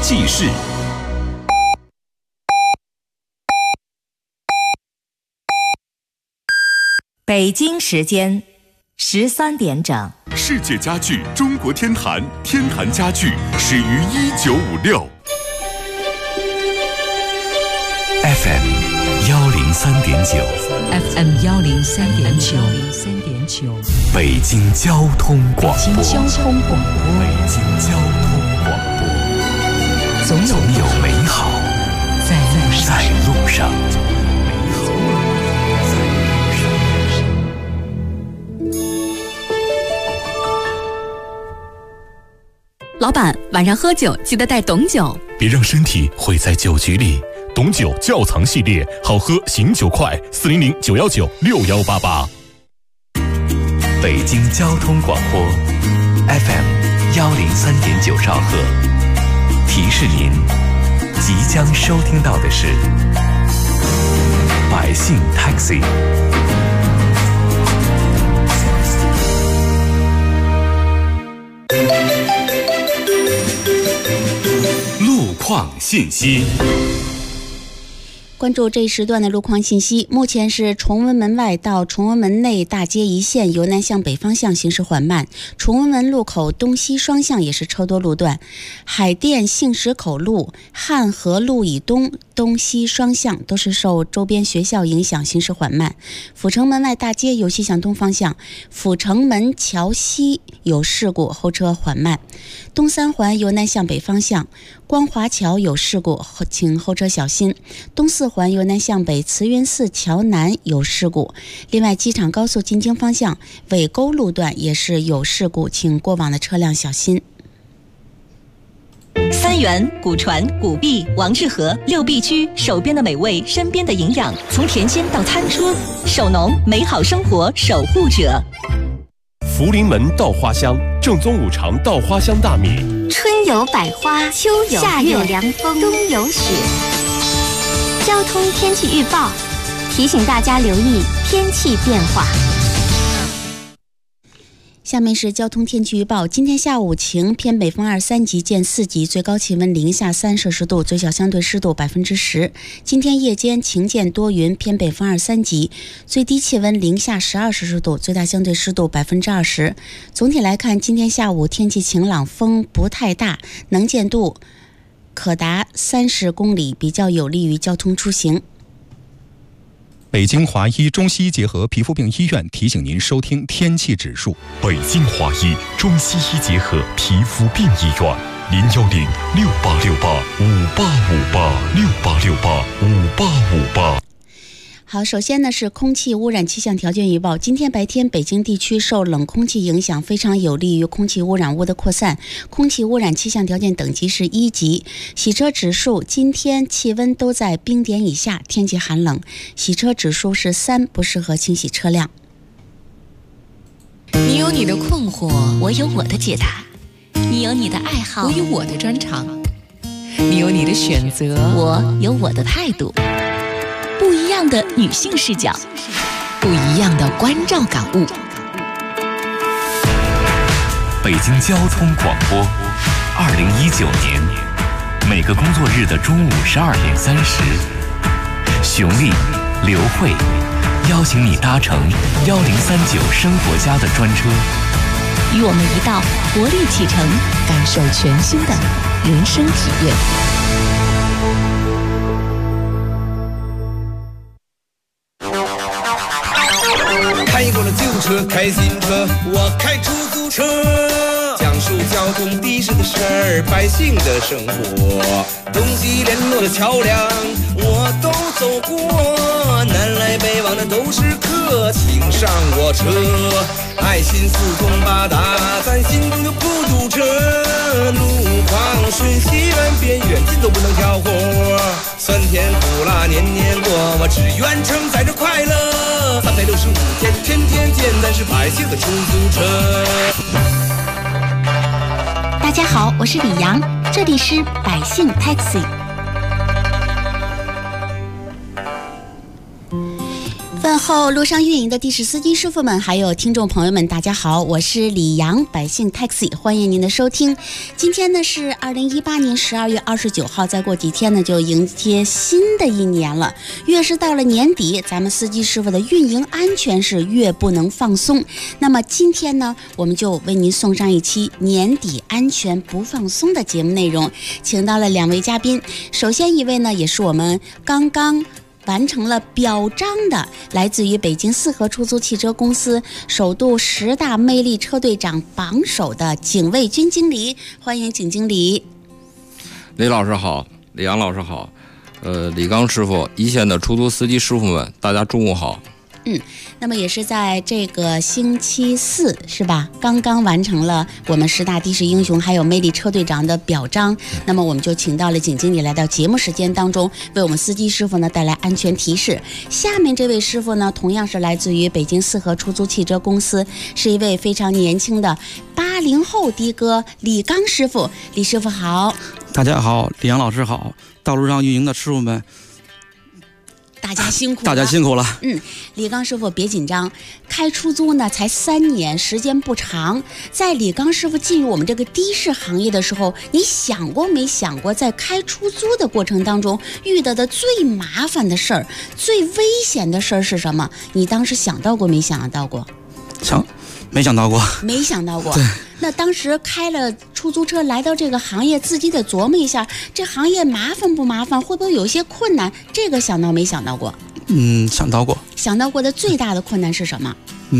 记事。 北京时间13点整。 世界家具中国天坛，天坛家具始于1956。FM 103.9 FM 103.9 北京交通广播。 北京交通广播。总有美好在路上。 老板，晚上喝酒记得带董酒， 别让身体毁在酒局里。董酒窖藏系列，好喝醒酒快，400-919-6188。 北京交通广播 FM 103.9兆赫，提示您即将收听到的是百姓 Taxi。路况信息。 关注这一时段的路况信息。目前是崇文门外到崇文门内大街一线由南向北方向行驶缓慢，崇文门路口东西双向也是车多路段，海淀杏石口路、汉河路以东东西双向都是受周边学校影响行驶缓慢。阜成门外大街由西向东方向，阜成门桥西有事故，后车缓慢。东三环由南向北方向，光华桥有事故，请后车小心。东四环由南向北，慈云寺桥南有事故。另外，机场高速进京方向尾沟路段也是有事故，请过往的车辆小心。 三元、古传、古币、王致和6必居，手边的美味，身边的营养，从田间到餐桌，守农，美好生活守护者。 福临门稻花香，正宗五常稻花香大米。 春有百花，秋有夏有凉风，冬有雪。交通天气预报提醒大家留意天气变化。 下面是交通天气预报。今天下午晴，偏北风2、3级见4级，最高气温零下3摄氏度，最小相对湿度10%。今天夜间晴见多云，偏北风2、3级，最低气温零下12摄氏度，最大相对湿度20%。总体来看，今天下午天气晴朗，风不太大，能见度可达30公里，比较有利于交通出行。 北京华医中西结合皮肤病医院提醒您收听天气指数。 北京华医中西医结合皮肤病医院，010-6868-5858，6868-5858。 好，首先呢是空气污染气象条件预报。今天白天北京地区受冷空气影响，非常有利于空气污染物的扩散，空气污染气象条件等级是1级。洗车指数今天气温都在冰点以下，天气寒冷，洗车指数是3，不适合清洗车辆。 你有你的困惑， 我有我的解答；你有你的爱好， 我有我的专长；你有你的选择， 我有我的态度。不一样的女性视角， 不一样的关照感悟。 北京交通广播，2019年每个工作日的中午12点30，熊丽、刘慧邀请你搭乘1039生活家的专车， 与我们一道活力启程， 感受全新的人生体验。 开过了旧车，开新车，我开出租车，讲述交通的士的事儿，百姓的生活，东西联络的桥梁我都走过，南来北往的都是客，请上我车，爱心四通八达，咱心中就不堵车，路况顺西弯边远近都不能挑活，酸甜苦辣年年过，我只愿承载着快乐，365天天天见，咱是百姓的出租车。 大家好，我是李阳，这里是百姓 Taxi。 问候路上运营的的士司机师傅们，还有听众朋友们，大家好，我是李阳，百姓 Taxi， 欢迎您的收听。今天呢是2018年12月29号，再过几天呢就迎接新的一年了。越是到了年底，咱们司机师傅的运营安全是越不能放松。那么今天呢，我们就为您送上一期年底安全不放松的节目内容，请到了2位嘉宾。首先一位呢，也是我们刚刚完成了表彰的，来自于北京四合出租汽车公司首度10大魅力车队长榜首的景卫军经理，欢迎景经理。 李老师好，李阳老师好，李刚师傅，一线的出租司机师傅们，大家中午好。 那么也是在这个星期四是吧？刚刚完成了我们10大的士英雄还有魅力车队长的表彰。那么我们就请到了景经理来到节目时间当中，为我们司机师傅呢带来安全提示。下面这位师傅呢，同样是来自于北京四合出租汽车公司，是一位非常年轻的80后的哥李刚师傅。李师傅好。 大家好，李阳老师好，道路上运营的师傅们。 大家辛苦了， 大家辛苦了。 李刚师傅别紧张，开出租呢才3年，时间不长。在李刚师傅进入我们这个的士行业的时候，你想过没想过，在开出租的过程当中遇到的最麻烦的事儿、最危险的事儿是什么？你当时想到过没想到过？ 没想到过。 没想到过。 对。 那当时开了出租车来到这个行业，自己得琢磨一下，这行业麻烦不麻烦，会不会有一些困难？这个想到没想到过？ 想到过。 想到过的最大的困难是什么？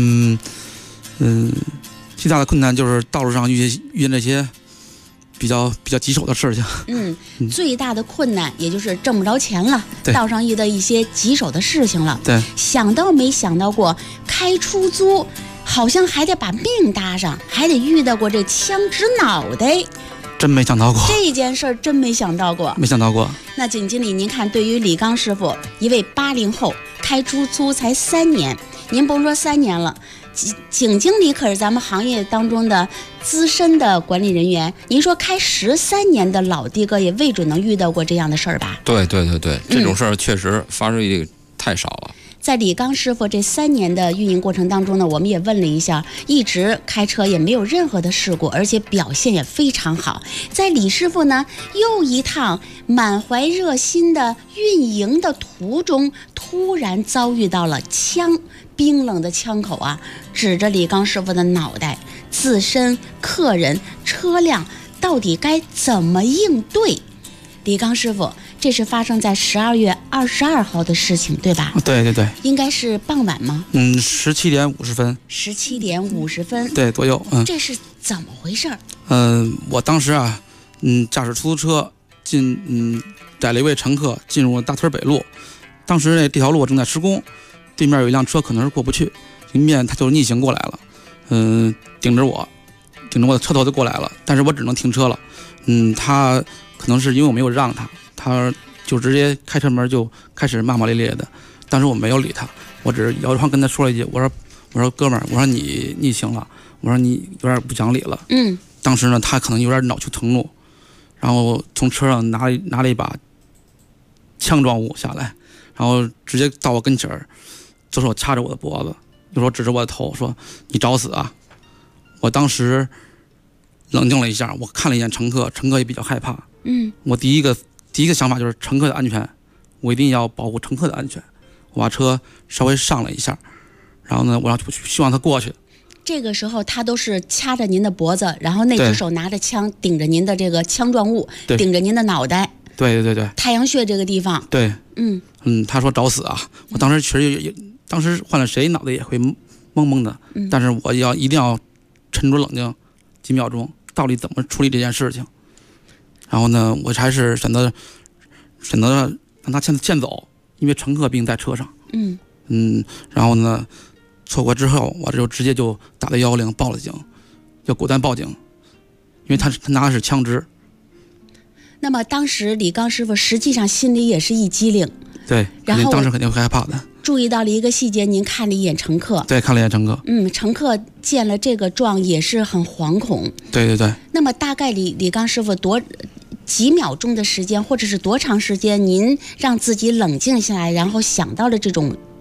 最大的困难就是道路上遇见那些比较棘手的事情。 最大的困难也就是挣不着钱了，道上遇到一些棘手的事情了。 对。 想到没想到过开出租好像还得把命搭上，还得遇到过这枪指脑袋， 真没想到过这件事儿，真没想到过， 没想到过。 那景经理，您看，对于李刚师傅一位80后，开出租才3年，您甭说3年了，景经理可是咱们行业当中的资深的管理人员，您说开13年的老的哥也未准能遇到过这样的事儿吧？ 对，这种事儿确实发生率太少了。 在李刚师傅这3年的运营过程当中呢，我们也问了一下，一直开车也没有任何的事故，而且表现也非常好。在李师傅呢又一趟满怀热心的运营的途中，突然遭遇到了冰冷的枪口啊，指着李刚师傅的脑袋，自身、客人、车辆到底该怎么应对？李刚师傅，这是发生在12月22号的事情，对吧？ 对， 应该是傍晚吗 ？17点50分。 17点50分， 对，左右。 这是怎么回事？ 我当时啊，驾驶出租车载了一位乘客进入大屯北路，当时这条路正在施工，对面有一辆车可能是过不去，迎面他就逆行过来了，顶着我的车头就过来了，但是我只能停车了。他可能是因为我没有让他就直接开车门就开始骂骂咧咧的，当时我没有理他，我只是摇着窗跟他说了一句，我说哥们儿，我说你逆行了，我说你有点不讲理了。当时呢他可能有点恼羞成怒，然后从车上拿了一把枪状物下来，然后直接到我跟前儿，左手掐着我的脖子，右手指着我的头说你找死啊！我当时冷静了一下，我看了一眼乘客也比较害怕。我第一个想法就是乘客的安全，我一定要保护乘客的安全。我把车稍微上了一下，然后呢，我希望他过去。 这个时候他都是掐着您的脖子，然后那只手拿着枪顶着您的这个枪状物，顶着您的脑袋。对，太阳穴这个地方。 对，他说找死啊！我当时确实当时换了谁脑袋也会懵懵的，但是我一定要沉着冷静几秒钟，到底怎么处理这件事情。然后呢，我还是选择让他先走，因为乘客并在车上。然后呢，错过之后，我就直接就打了110报了警，要果断报警，因为他拿的是枪支。 那么当时李刚师傅实际上心里也是一激灵。 对，然后当时肯定会害怕的。 注意到了一个细节，您看了一眼乘客。 对，看了一眼乘客。 乘客见了这个状也是很惶恐。 对。 那么大概李刚师傅几秒钟的时间，或者是多长时间，您让自己冷静下来，然后想到了这种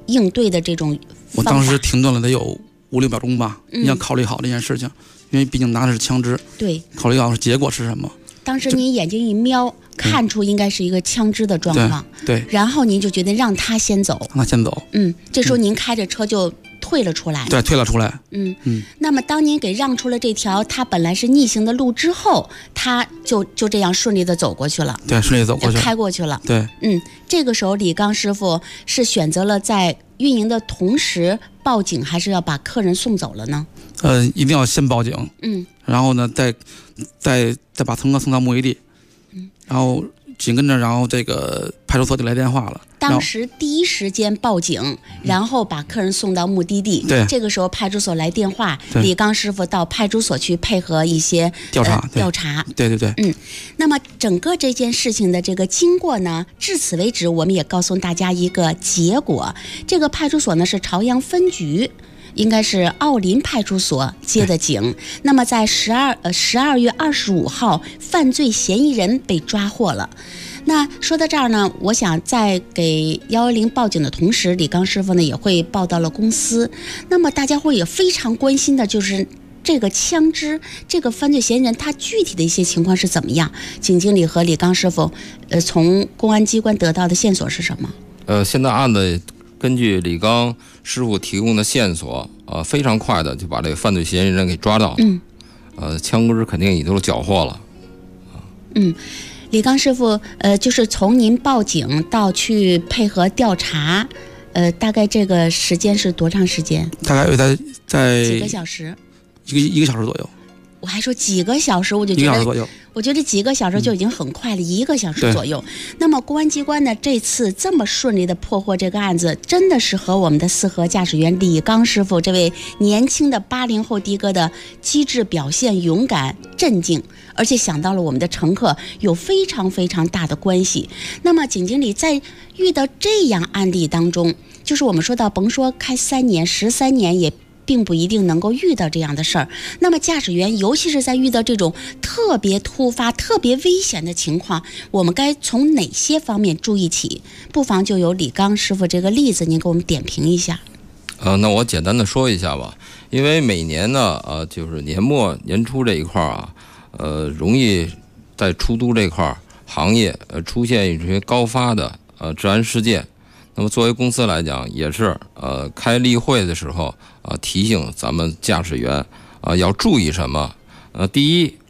应对的这种我当时停顿了得有5-6秒钟吧，你要考虑好这件事情，因为毕竟拿的是枪支， 对， 考虑好结果是什么。 当时您眼睛一瞄，看出应该是一个枪支的状况， 对， 然后您就决定让他先走， 让他先走， 这时候您开着车就退了出来， 对，退了出来， 那么当您给让出了这条他本来是逆行的路之后，他就这样顺利的走过去了， 对，顺利走过去了， 开过去了， 对， 这个时候李刚师傅是选择了在运营的同时报警，还是要把客人送走了呢？ 一定要先报警，然后呢，再把乘客送到目的地，然后紧跟着，然后这个派出所就来电话了。 当时第一时间报警，然后把客人送到目的地。 对， 这个时候派出所来电话，李刚师傅到派出所去配合一些调查。 对。 那么整个这件事情的这个经过呢，至此为止，我们也告诉大家一个结果。这个派出所呢是朝阳分局。应该是奥林派出所接的警。那么在12月25号，犯罪嫌疑人被抓获了。那说到这儿呢，我想在给110报警的同时，李刚师傅呢也会报到了公司。那么大家伙也非常关心的就是这个枪支，这个犯罪嫌疑人他具体的一些情况是怎么样？警经理和李刚师傅，从公安机关得到的线索是什么？ 现在案子根据李刚师傅提供的线索，非常快的就把这个犯罪嫌疑人给抓到。枪支肯定也都缴获了。 李刚师傅，就是从您报警到去配合调查，大概这个时间是多长时间？ 大概在几个小时？ 一个小时左右。 我还说几个小时，我就觉得 1个小时左右。 我觉得几个小时就已经很快了，1个小时左右。那么公安机关呢，这次这么顺利的破获这个案子，真的是和我们的四河驾驶员李刚师傅这位年轻的80后的哥的机智表现、勇敢、镇静，而且想到了我们的乘客，有非常非常大的关系。那么景经理在遇到这样案例当中，就是我们说到，甭说开3年、13年也并不一定能够遇到这样的事儿。那么驾驶员，尤其是在遇到这种特别突发、特别危险的情况，我们该从哪些方面注意起？不妨就由李刚师傅这个例子，您给我们点评一下。 那我简单的说一下吧。因为每年呢，就是年末年初这一块啊，容易在出租这块行业出现一些高发的治安事件。那么作为公司来讲，也是开例会的时候提醒咱们驾驶员要注意什么？第一，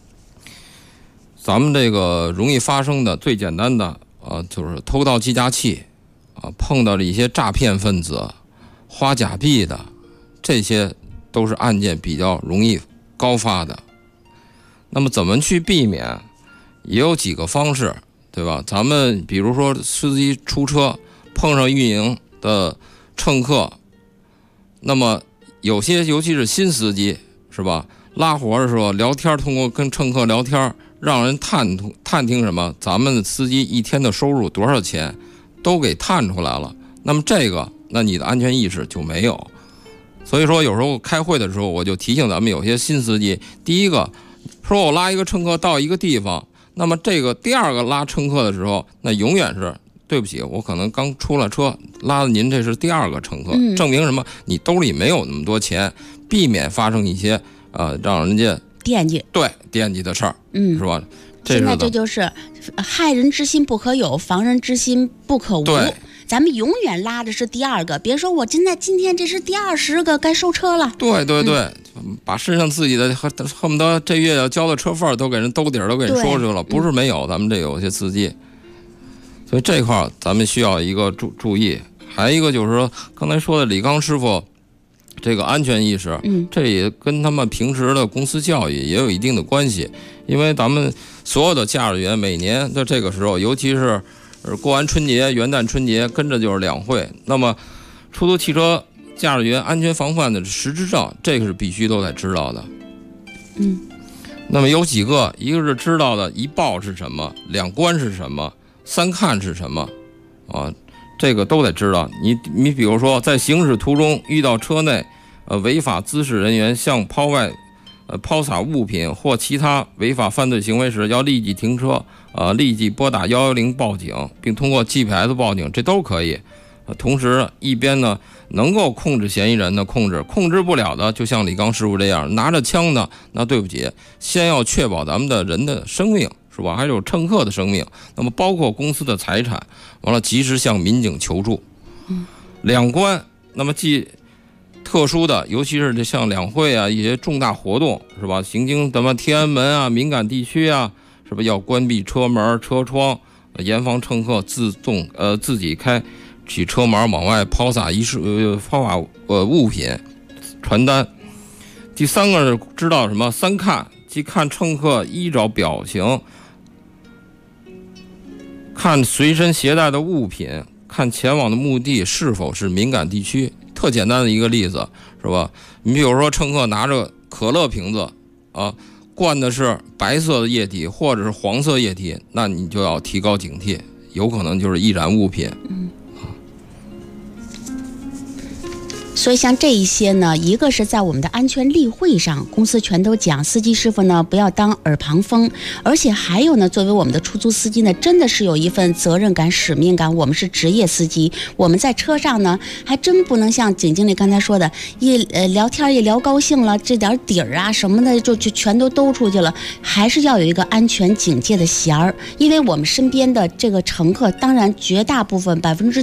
咱们这个容易发生的最简单的就是偷盗计价器碰到了一些诈骗分子、花假币的，这些都是案件比较容易高发的。那么怎么去避免？也有几个方式，对吧？咱们比如说司机出车碰上运营的乘客，那么有些尤其是新司机，是吧？拉活的时候聊天，通过跟乘客聊天，让人探听什么？咱们司机一天的收入多少钱，都给探出来了。那么那你的安全意识就没有。所以说有时候开会的时候，我就提醒咱们有些新司机，第一个说我拉一个乘客到一个地方，那么第二个拉乘客的时候，那永远是对不起，我可能刚出了车，拉的您这是第二个乘客，证明什么？你兜里没有那么多钱，避免发生一些让人家惦记的事儿，是吧？ 现在这就是害人之心不可有，防人之心不可无。 对， 咱们永远拉的是第二个，别说我今天这是第20个该收车了。 对，把身上自己的恨不得这月要交的车费都给人兜底儿都给人说出去了，不是没有，咱们这有些司机。所以这块咱们需要一个注意，还有一个就是说，刚才说的李刚师傅这个安全意识，这也跟他们平时的公司教育也有一定的关系。因为咱们所有的驾驶员每年的这个时候，尤其是过完春节、元旦春节，跟着就是2会，那么出租汽车驾驶员安全防范的实质证，这个是必须都得知道的。那么有几个，一个是知道的1报是什么，2关是什么，3看是什么这个都得知道。你比如说在行驶途中遇到车内违法滋事人员向抛外抛洒物品或其他违法犯罪行为时，要立即停车立即拨打110报警，并通过 GPS 报警，这都可以同时一边呢能够控制嫌疑人的控制不了的，就像李刚师傅这样拿着枪的，那对不起，先要确保咱们的人的生命，是吧？还有乘客的生命，那么包括公司的财产，完了及时向民警求助。两关，那么既特殊的，尤其是像两会啊一些重大活动，是吧？行经咱们天安门啊敏感地区啊，是吧？要关闭车门车窗，严防乘客自己开起车门往外抛洒物品、传单。第三个是知道什么三看，即看乘客衣着表情，看随身携带的物品，看前往的目的是否是敏感地区。特简单的一个例子，是吧？你比如说乘客拿着可乐瓶子啊，灌的是白色的液体或者是黄色液体，那你就要提高警惕，有可能就是易燃物品。 所以像这一些呢，一个是在我们的安全例会上，公司全都讲司机师傅呢不要当耳旁风，而且还有呢，作为我们的出租司机呢，真的是有一份责任感、使命感。我们是职业司机，我们在车上呢，还真不能像景经理刚才说的，聊天一聊高兴了，这点底儿啊什么的就全都出去了，还是要有一个安全警戒的弦儿。因为我们身边的这个乘客，当然绝大部分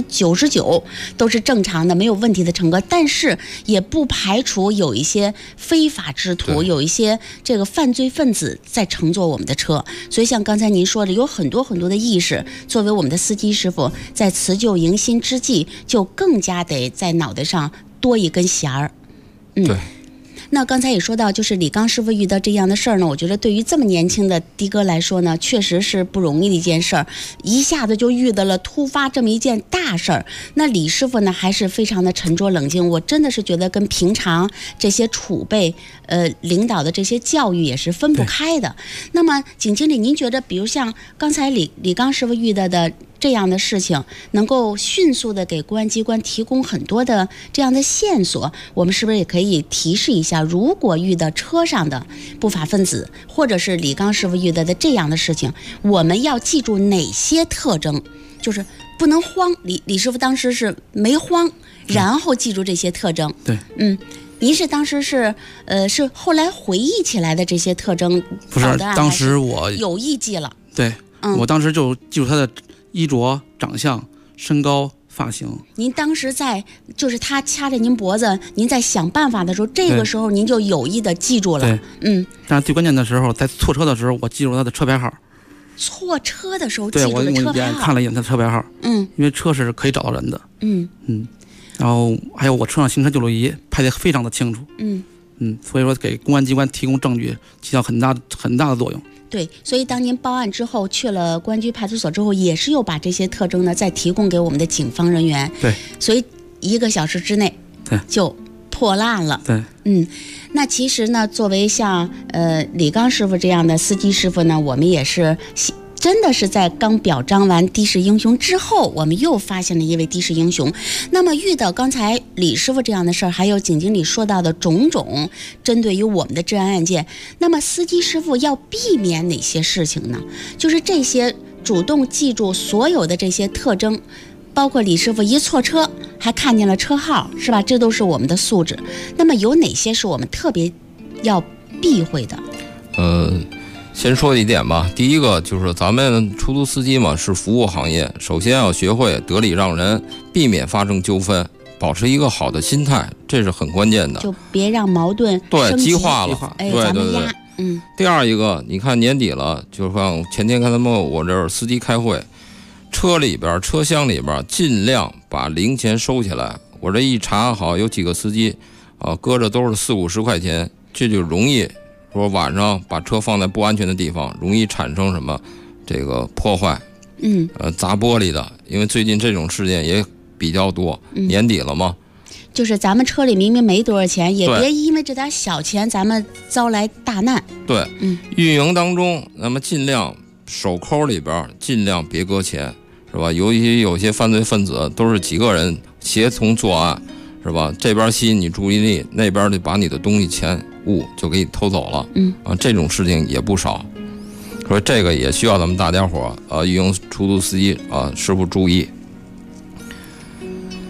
99%都是正常的、没有问题的乘客，但是也不排除有一些非法之徒，有一些这个犯罪分子在乘坐我们的车。所以像刚才您说的，有很多的意识，作为我们的司机师傅，在辞旧迎新之际，就更加得在脑袋上多一根弦儿。 对。 那刚才也说到，就是李刚师傅遇到这样的事儿呢，我觉得对于这么年轻的的哥来说呢，确实是不容易的一件事儿，一下子就遇到了突发这么一件大事儿。那李师傅呢，还是非常的沉着冷静，我真的是觉得跟平常这些储备领导的这些教育也是分不开的。那么景经理，您觉得比如像刚才李刚师傅遇到的这样的事情，能够迅速的给公安机关提供很多的这样的线索，我们是不是也可以提示一下，如果遇到车上的不法分子，或者是李刚师傅遇到的这样的事情，我们要记住哪些特征？就是不能慌，李师傅当时是没慌，然后记住这些特征。 对， 您是当时是后来回忆起来的这些特征？ 不是，当时我有意记了。 对，我当时就记住他的衣着、长相、身高、发型。 您当时就是他掐着您脖子，您在想办法的时候，这个时候您就有意的记住了。 对，但是最关键的时候，在错车的时候，我记住他的车牌号。 错车的时候记住了车牌号。 对，我看了一眼他的车牌号。因为车是可以找到人的。然后还有我车上行车记录仪拍得非常的清楚。所以说给公安机关提供证据起到很大的作用。 对，所以当您报案之后去了公安局派出所之后，也是又把这些特征呢再提供给我们的警方人员。 对， 所以1个小时之内就破案了。 对， 那其实呢，作为像李刚师傅这样的司机师傅呢，我们也是真的是在刚表彰完的士英雄之后，我们又发现了一位的士英雄。那么遇到刚才李师傅这样的事儿，还有景经理说到的种种针对于我们的治安案件，那么司机师傅要避免哪些事情呢？就是这些主动记住所有的这些特征，包括李师傅一错车还看见了车号，是吧？这都是我们的素质。那么有哪些是我们特别要避讳的？ 先说一点吧，第一个就是咱们出租司机嘛是服务行业，首先要学会得理让人，避免发生纠纷，保持一个好的心态，这是很关键的， 就别让矛盾激化了。对。第二一个，你看年底了，就像前天看他们我这儿司机开会，车厢里边尽量把零钱收起来。我这一查好，有几个司机搁着都是40-50块钱，这就容易说晚上把车放在不安全的地方，容易产生什么这个破坏，砸玻璃的，因为最近这种事件也比较多，年底了嘛。 就是咱们车里明明没多少钱，也别因为这点小钱咱们遭来大难。 对，运营当中，那么尽量手扣里边尽量别搁钱，是吧？尤其有些犯罪分子都是几个人协同作案，是吧？这边吸引你注意力，那边就把你的东西钱物就给你偷走了。这种事情也不少，所以这个也需要咱们大家伙运营出租司机师傅注意。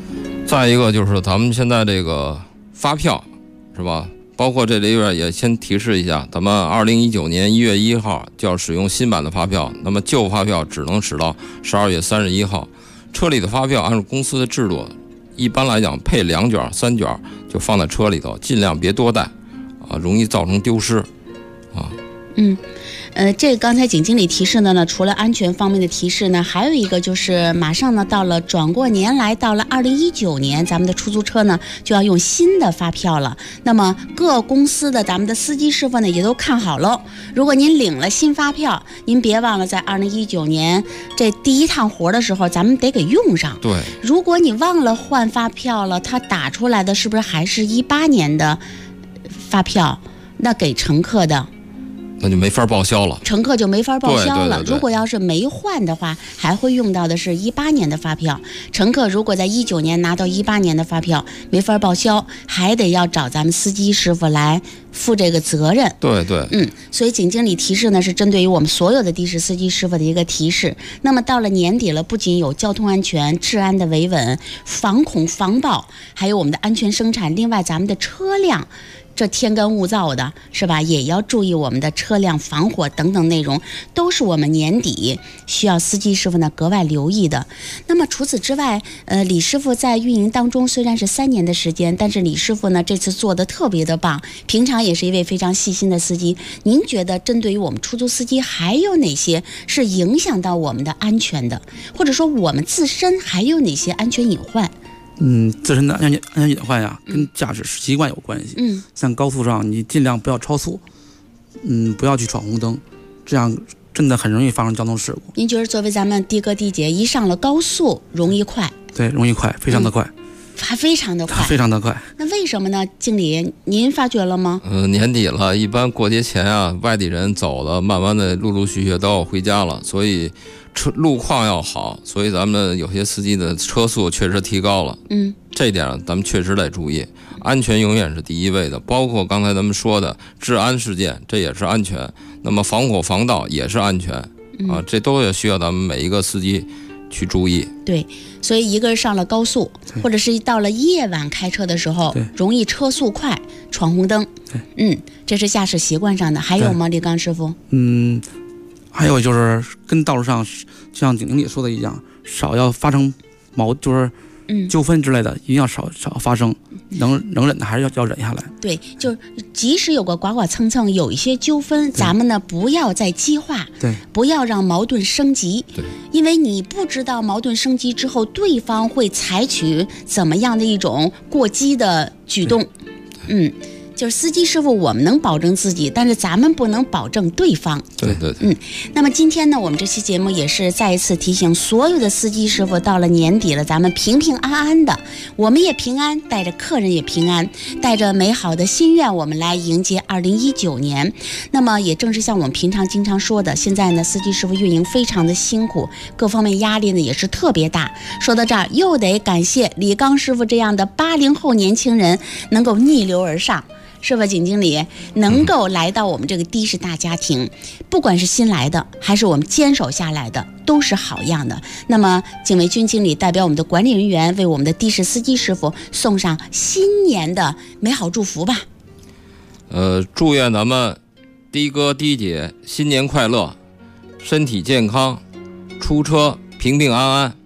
再一个就是咱们现在这个发票是吧？包括这里边也先提示一下，咱们2019年1月1号就要使用新版的发票，那么旧发票只能使到12月31号。车里的发票按照公司的制度，一般来讲配2卷、3卷就放在车里头，尽量别多带啊，容易造成丢失啊。 这个刚才景经理提示的呢，除了安全方面的提示呢，还有一个就是马上呢到了转过年来，到了2019年，咱们的出租车呢就要用新的发票了。那么各公司的咱们的司机师傅呢也都看好喽。如果您领了新发票，您别忘了在2019年这第一趟活的时候，咱们得给用上。 对， 如果你忘了换发票了，它打出来的是不是还是18年的发票？那给乘客的。 那就没法报销了， 乘客就没法报销了。 对。 如果要是没换的话，还会用到的是18年的发票。乘客如果在19年拿到18年的发票，没法报销，还得要找咱们司机师傅来负这个责任。 对。 所以景经理提示呢，是针对于我们所有的的士司机师傅的一个提示。那么到了年底了，不仅有交通安全、治安的维稳、防恐防爆，还有我们的安全生产。另外，咱们的车辆。这天干物燥的是吧，也要注意我们的车辆防火等等内容，都是我们年底需要司机师傅呢格外留意的。那么除此之外，李师傅在运营当中虽然是3年的时间，但是李师傅呢这次做的特别的棒，平常也是一位非常细心的司机。您觉得针对于我们出租司机还有哪些是影响到我们的安全的，或者说我们自身还有哪些安全隐患？ 自身的安全隐患呀，跟驾驶习惯有关系。像高速上，你尽量不要超速，不要去闯红灯，这样真的很容易发生交通事故。 您觉得作为咱们的哥的姐，一上了高速容易快？ 对，容易快，非常的快。 还非常的快， 非常的快。 那为什么呢？经理，您发觉了吗？ 年底了，一般过节前啊，外地人走了，慢慢的陆续都要回家了，所以路况要好，所以咱们有些司机的车速确实提高了。这一点咱们确实得注意，安全永远是第一位的。包括刚才咱们说的治安事件，这也是安全。那么防火防盗也是安全啊，这都也需要咱们每一个司机去注意。 对，所以一个是上了高速，或者是到了夜晚开车的时候，容易车速快，闯红灯。这是驾驶习惯上的。还有吗，李刚师傅？ 还有就是跟道路上，像景经理说的一样，少要发生纠纷之类的，一定要少发生，能忍的还是要忍下来。 对，就即使有个刮刮蹭蹭，有一些纠纷，咱们呢不要再激化，不要让矛盾升级，因为你不知道矛盾升级之后，对方会采取怎么样的一种过激的举动。就是司机师傅，我们能保证自己，但是咱们不能保证对方。 对。 那么今天呢，我们这期节目也是再一次提醒所有的司机师傅，到了年底了，咱们平平安安的，我们也平安，带着客人也平安，带着美好的心愿，我们来迎接2019年。那么也正是像我们平常经常说的，现在呢，司机师傅运营非常的辛苦，各方面压力呢也是特别大。说到这儿，又得感谢李刚师傅这样的80后年轻人能够逆流而上。是吧，景经理能够来的我们这个的士大家庭，不管是新来的还是我们坚守下来的，都是好样的。那么景维军经理代表我们的管理人员，为我们的的士司机师傅送上新年的美好祝福吧。 祝愿咱们的哥的姐新年快乐，身体健康，出车平平安安。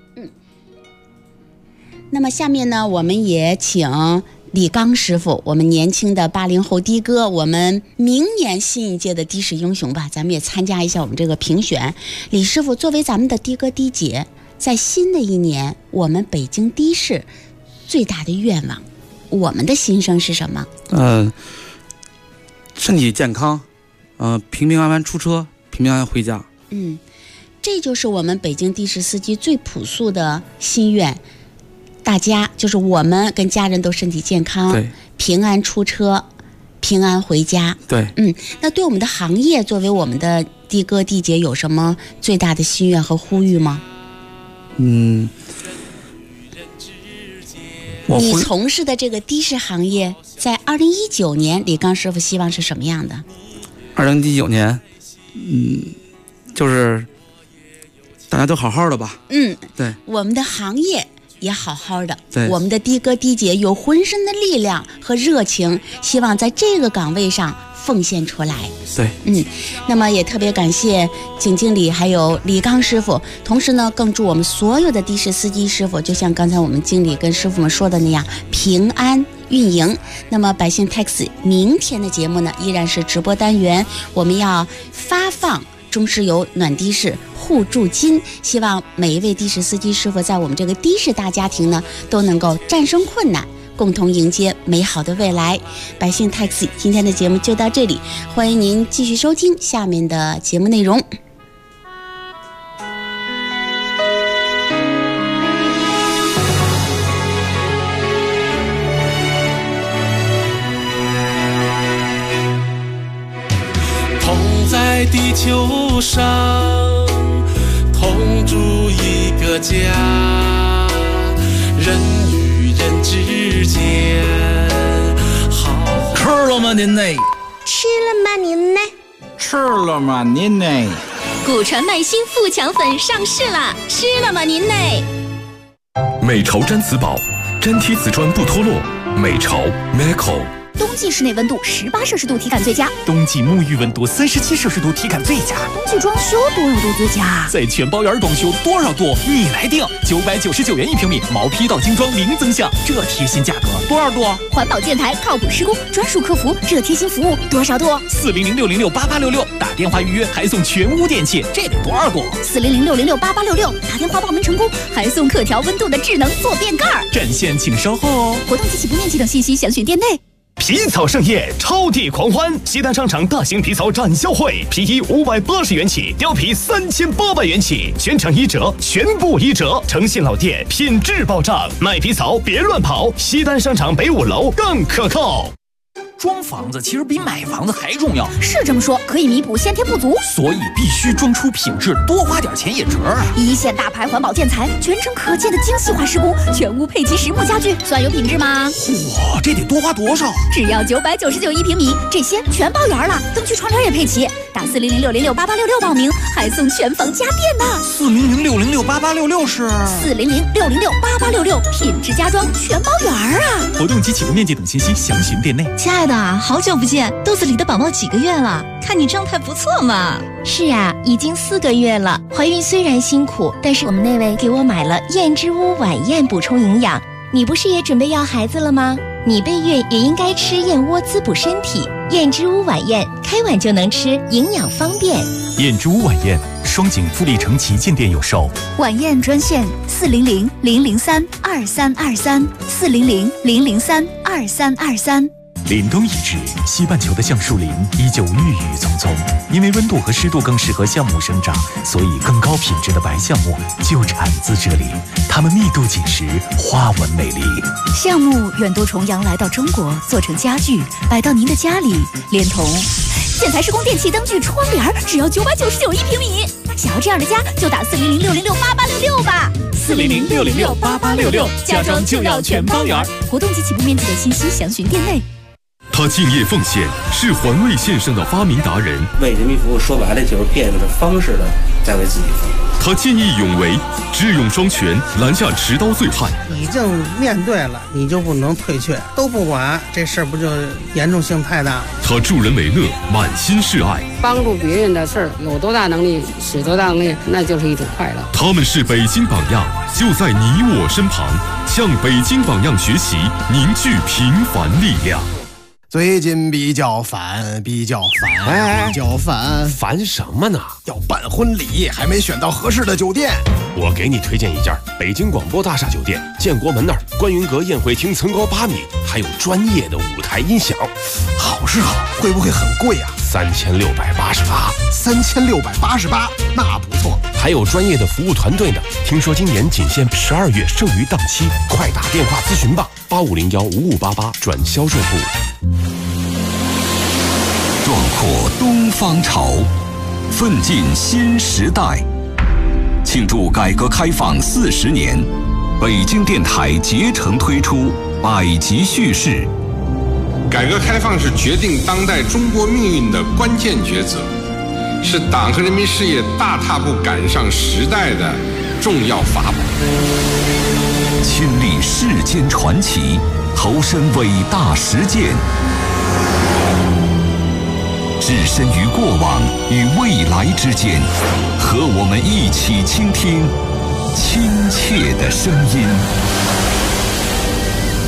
那么下面呢，我们也请李刚师傅，我们年轻的80后的哥，我们明年新一届的的士英雄吧，咱们也参加一下我们这个评选。李师傅，作为咱们的的哥的姐，在新的一年，我们北京的士最大的愿望，我们的心声是什么？ 身体健康，平平安安出车，平平安安回家。 这就是我们北京的士司机最朴素的心愿。大家就是我们跟家人都身体健康，平安出车，平安回家。那对我们的行业，作为我们的的哥的姐，有什么最大的心愿和呼吁吗？你从事的这个的士行业，在2019年，李刚师傅希望是什么样的 ？2019年，就是大家都好好的吧。 对，我们的行业也好好的。 对， 我们的的哥的姐有浑身的力量和热情，希望在这个岗位上奉献出来。 对， 那么也特别感谢景经理还有李刚师傅，同时呢，更祝我们所有的的士司机师傅，就像刚才我们经理跟师傅们说的那样，平安运营。那么百姓 taxi 明天的节目呢，依然是直播单元，我们要发放中石油暖的士互助金，希望每一位的士司机师傅在我们这个的士大家庭呢，都能够战胜困难，共同迎接美好的未来。百姓 taxi 今天的节目就到这里，欢迎您继续收听下面的节目内容。 在地球上同住一个家，人与人之间好。 吃了吗您呢？ 吃了吗您呢？ 吃了吗您呢？ 古传麦新富强粉上市了，吃了吗您呢？ 美潮毡瓷宝，粘贴瓷砖不脱落。美潮 Meco。 冬季室内温度18摄氏度体感最佳， 冬季沐浴温度37摄氏度体感最佳， 冬季装修多少度最佳？ 在全包园装修多少度你来定，999元1平米，毛坯到精装零增项，这贴心价格多少度？ 环保建材靠谱施工，专属客服，这贴心服务多少度 ？400-606-8866，打电话预约还送全屋电器，这得多少度 ？400-606-8866，打电话报名成功还送可调温度的智能坐便盖。 战线请稍后哦。 活动及起步面积等信息详询店内。 皮草盛宴，超地狂欢！西单商场大型皮草展销会，皮衣580元起，貂皮3800元起，全场1折，全部1折。诚信老店，品质保障，卖皮草别乱跑。西单商场北5楼更可靠。 装房子其实比买房子还重要， 是这么说，可以弥补先天不足， 所以必须装出品质，多花点钱也值啊！ 一线大牌环保建材，全程可见的精细化施工，全屋配齐实木家具，算有品质吗？ 嚯，这得多花多少？ 只要9991平米，这些全包圆了，灯具窗帘也配齐。打400-606-8866报名，还送全房家电呢。 400-606-8866是 400-606-8866，品质家装全包圆啊！ 活动及起步面积等信息详询店内。 亲爱的，好久不见，肚子里的宝宝几个月了？看你状态不错嘛。 是啊，已经4个月了。怀孕虽然辛苦，但是我们那位给我买了燕之屋晚宴补充营养。你不是也准备要孩子了吗？你备孕也应该吃燕窝滋补身体。燕之屋晚宴，开碗就能吃，营养方便。 燕之屋晚宴，双井富力城旗舰店有售。 晚宴专线400-003-2323，400-003-2323。 凛冬已至，西半球的橡树林依旧郁郁葱葱。因为温度和湿度更适合橡木生长，所以更高品质的白橡木就产自这里。它们密度紧实，花纹美丽。 橡木远渡重洋来到中国，做成家具，摆到您的家里，连同建材施工、电器、灯具、窗帘，只要9991平米。想要这样的家，就打400-606-8866吧。 400-606-8866，家装就要全包圆。 活动及起步面积的信息详询店内。 他敬业奉献，是环卫线上的发明达人。 为人民服务，说白了就是变着方式的在为自己服务。 他见义勇为，智勇双全，拦下持刀醉汉。 已经面对了，你就不能退却，都不管，这事儿不就严重性太大？ 他助人为乐，满心是爱， 帮助别人的事儿，有多大能力使多大能力，那就是一种快乐。 他们是北京榜样，就在你我身旁，向北京榜样学习，凝聚平凡力量。 最近比较烦， 烦什么呢？ 要办婚礼，还没选到合适的酒店。 我给你推荐一家北京广播大厦酒店，建国门那儿观云阁宴会厅层高8米，还有专业的舞台音响。 好是好，会不会很贵啊 ？3688， 那不错。 还有专业的服务团队呢。听说今年仅限12月剩余档期，快打电话咨询吧，8501-5588转销售部。 壮阔东方潮，奋进新时代。庆祝改革开放40年，北京电台竭诚推出百集叙事。 改革开放是决定当代中国命运的关键抉择，是党和人民事业大踏步赶上时代的重要法宝。 亲历世间传奇，投身伟大实践，置身于过往与未来之间，和我们一起倾听亲切的声音。